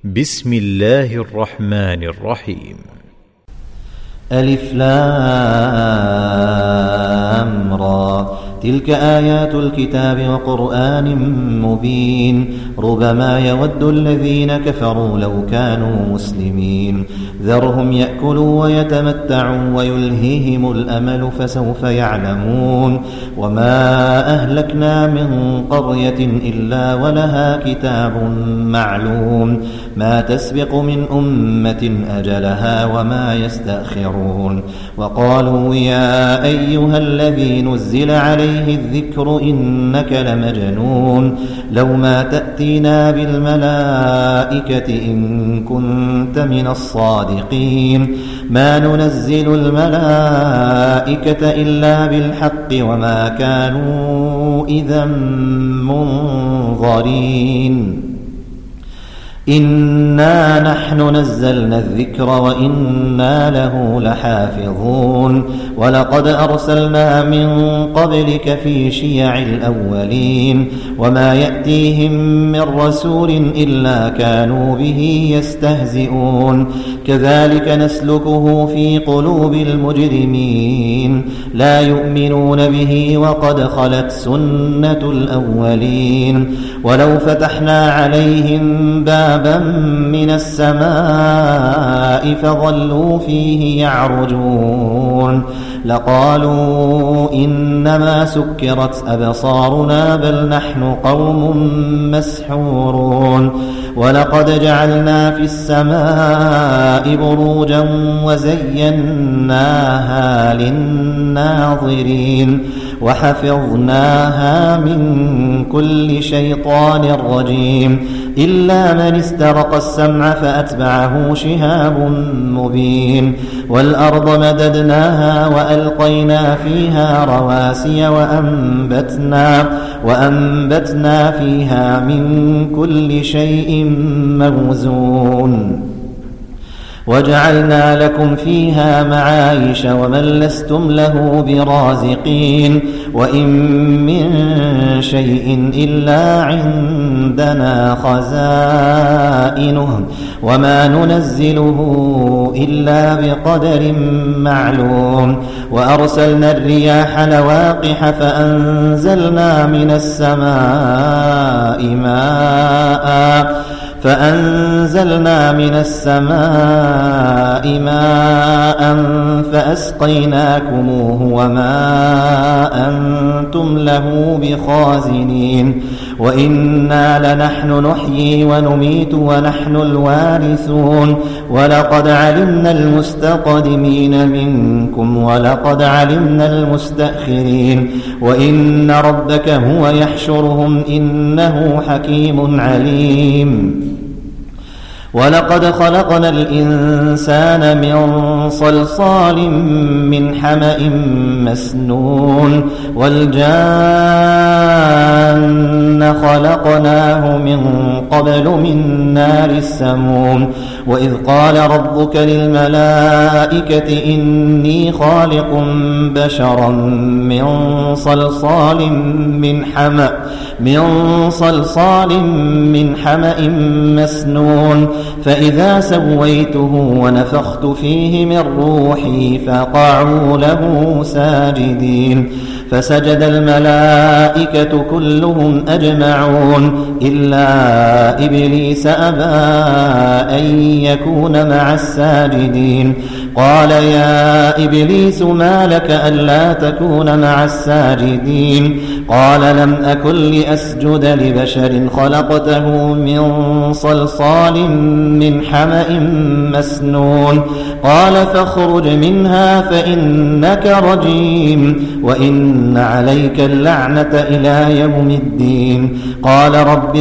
بسم الله الرحمن الرحيم. ألف لام را، تلك آيات الكتاب وقرآن مبين. ربما يود الذين كفروا لو كانوا مسلمين، ذرهم يأكلوا ويتمتعوا ويلهيهم الأمل فسوف يعلمون. وما أهلكنا من قرية إلا ولها كتاب معلوم، ما تسبق من أمة أجلها وما يستأخرون. وقالوا يا أيها الذي نزل عليه الذكر إنك لمجنون، لو ما تأتينا بالملائكة إن كنت من الصادقين. ما ننزل الملائكة إلا بالحق وما كانوا إذا منظرين. إنا نحن نزلنا الذكر وإنا له لحافظون. ولقد أرسلنا من قبلك في شيع الأولين، وما يأتيهم من رسول إلا كانوا به يستهزئون. كذلك نسلكه في قلوب المجرمين، لا يؤمنون به وقد خلت سنة الأولين. ولو فتحنا عليهم بابا من السماء فظلوا فيه يعرجون لقالوا إنما سكرت أبصارنا بل نحن قوم مسحورون. ولقد جعلنا في السماء بروجا وزيناها للناظرين وحفظناها من كل شيطان رجيم إلا من استرق السمع فأتبعه شهاب مبين. والأرض مددناها وألقينا فيها رواسي وأنبتنا فيها من كل شيء موزون. وجعلنا لكم فيها معايش ومن لستم له برازقين. وإن من شيء إلا عندنا خزائنه وما ننزله إلا بقدر معلوم. وأرسلنا الرياح لواقح فأنزلنا من السماء ماء فأسقيناكموه وما أنتم له بخازنين. وإنا لنحن نحيي ونميت ونحن الوارثون. ولقد علمنا المستقدمين منكم ولقد علمنا المستأخرين. وإن ربك هو يحشرهم إنه حكيم عليم. ولقد خلقنا الإنسان من صلصال من حمأ مسنون. والجان خلقناه من قبل من نار السموم. وإذ قال ربك للملائكة إني خالق بشرا من صلصال من حمأ مسنون. فإذا سويته ونفخت فيه من روحي فقعوا له ساجدين. فسجد الملائكة كلهم أجمعون إلا إبليس أبى أن يكون مع الساجدين. قال يا إبليس ما لك ألا تكون مع الساجدين؟ قال لم أكن لأسجد لبشر خلقته من صلصال من حمأ مسنون. قال فاخرج منها فإنك رجيم وإن عليك اللعنة إلى يوم الدين. قال رب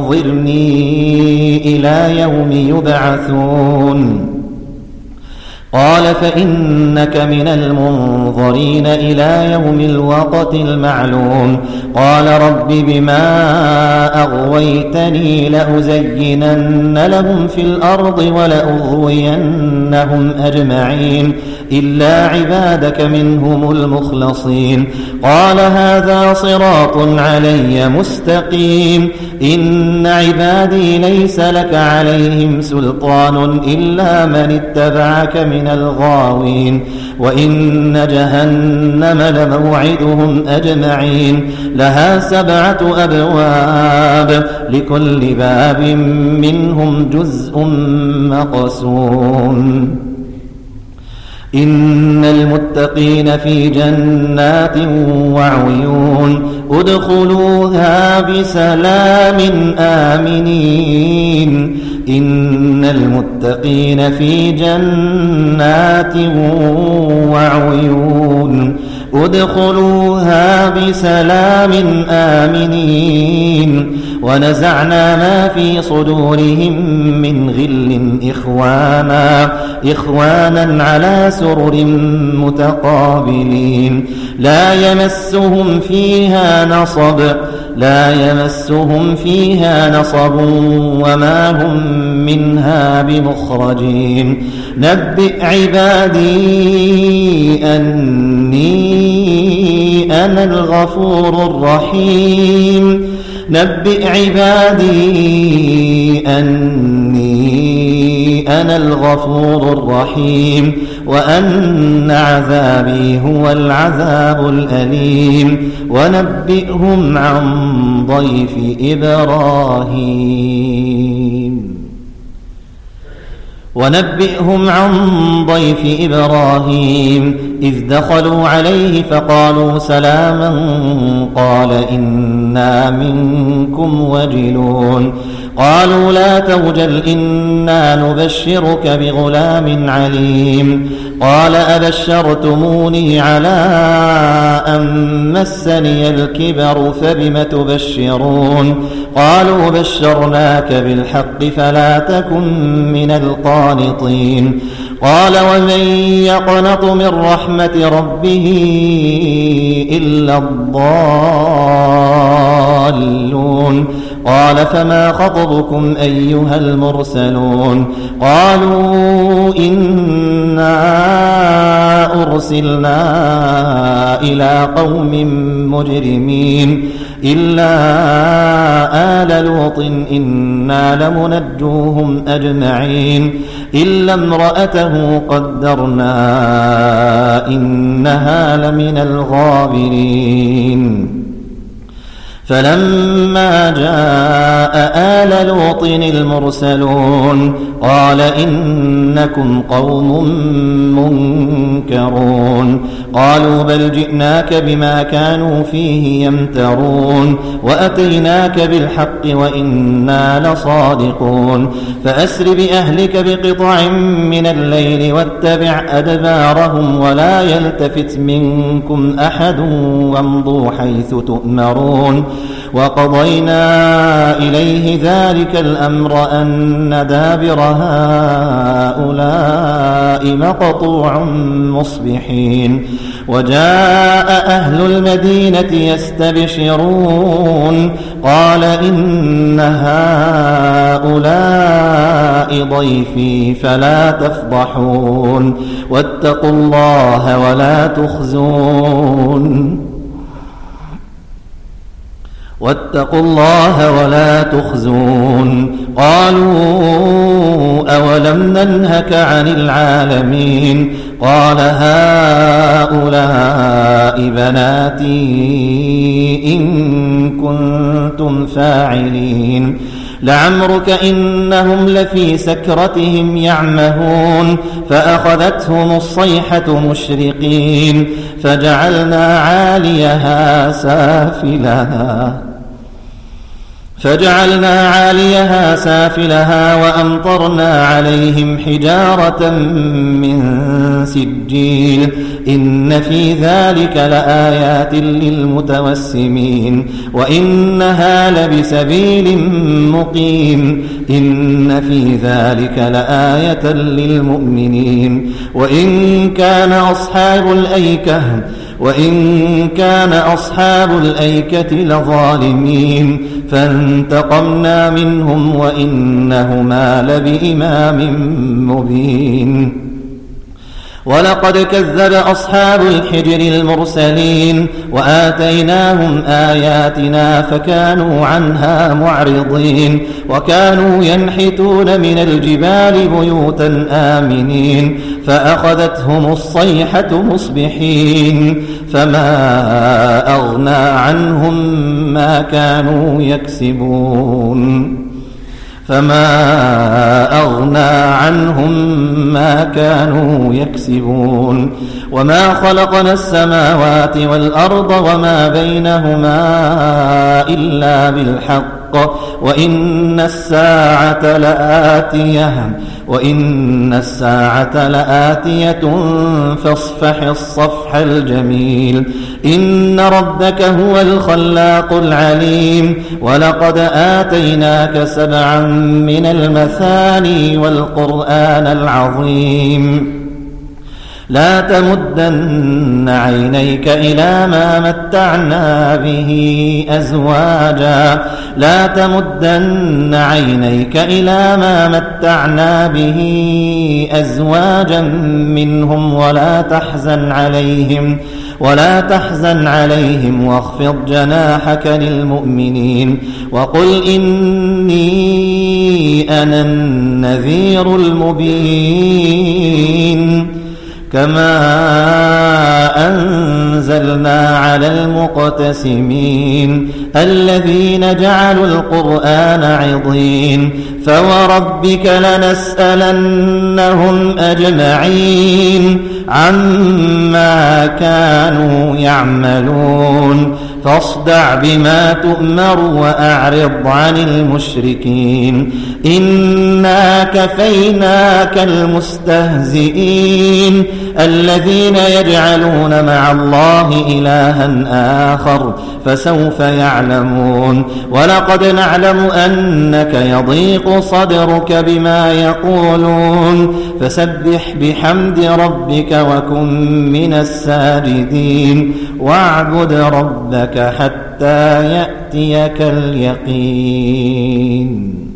فأنظرني إلى يوم يبعثون. قال فإنك من المنظرين إلى يوم الوقت المعلوم قال رب بما أغويتني لأزينن لهم في الأرض ولأغوينهم أجمعين إلا عبادك منهم المخلصين قال هذا صراط علي مستقيم إن عبادي ليس لك عليهم سلطان إلا من اتبعك من الغاوين وإن جهنم لموعدهم أجمعين لها 7 أبواب لكل باب منهم جزء مقسوم إن المتقين في جنات وعيون ادخلوها بسلام آمنين إن المتقين في جنات وعيون ادخلوها بسلام آمنين ونزعنا ما في صدورهم من غل إخوانا على سرر متقابلين لا يمسهم فيها نصب وما هم منها بمخرجين نبئ عبادي أني أنا الغفور الرحيم وأن عذابي هو العذاب الأليم ونبئهم عن ضيف إبراهيم إذ دخلوا عليه فقالوا سلاما قال إنا منكم وجلون قالوا لا توجل إنا نبشرك بغلام عليم قال أبشرتموني على أن مسني الكبر فبم تبشرون قالوا بشرناك بالحق فلا تكن من القانطين قال ومن يقنط من رحمة ربه إلا الضالون قال فما خطبكم أيها المرسلون قالوا إنا أرسلنا إلى قوم مجرمين إلا آل لوط إنا لمنجوهم أجمعين إلا امرأته قدرنا إنها لمن الغابرين فلما جاء آل لوط المرسلون قال إنكم قوم منكرون قالوا بل جئناك بما كانوا فيه يمترون وأتيناك بالحق وإنا لصادقون فأسر بأهلك بقطع من الليل واتبع أدبارهم ولا يلتفت منكم أحد وامضوا حيث تؤمرون وقضينا إليه ذلك الأمر أن دابر هؤلاء مقطوع مصبحين وجاء أهل المدينة يستبشرون قال إن هؤلاء ضيفي فلا تفضحون واتقوا الله ولا تخزون قالوا أولم ننهك عن العالمين قال هؤلاء بناتي إن كنتم فاعلين لعمرك إنهم لفي سكرتهم يعمهون فأخذتهم الصيحة مشرقين فجعلنا عاليها سافلها وأمطرنا عليهم حجارة من سجيل إن في ذلك لآيات للمتوسمين وإنها لبسبيل مقيم إن في ذلك لآية للمؤمنين وإن كان أصحاب الأيكة لظالمين فانتقمنا منهم وإنهما لبإمام مبين ولقد كذب أصحاب الحجر المرسلين وآتيناهم آياتنا فكانوا عنها معرضين وكانوا ينحتون من الجبال بيوتا آمنين فأخذتهم الصيحة مصبحين فما أغنى عنهم ما كانوا يكسبون وما خلقنا السماوات والأرض وما بينهما إلا بالحق وإن الساعة لآتية فاصفح الصفح الجميل إن ربك هو الخلاق العليم ولقد آتيناك 7 من المثاني والقرآن العظيم لا تمدن عينيك إلى ما متعنا به أزواجا منهم ولا تحزن عليهم واخفض جناحك للمؤمنين وقل إني أنا النذير المبين كما أنزلنا على المقتسمين الذين جعلوا القرآن عضين فوربك لنسألنهم أجمعين عما كانوا يعملون فاصدع بما تؤمر وأعرض عن المشركين إنا كفيناك المستهزئين الذين يجعلون مع الله إلها آخر فسوف يعلمون ولقد نعلم أنك يضيق صدرك بما يقولون فسبح بحمد ربك وكن من الساجدين واعبد ربك حتى يأتيك اليقين.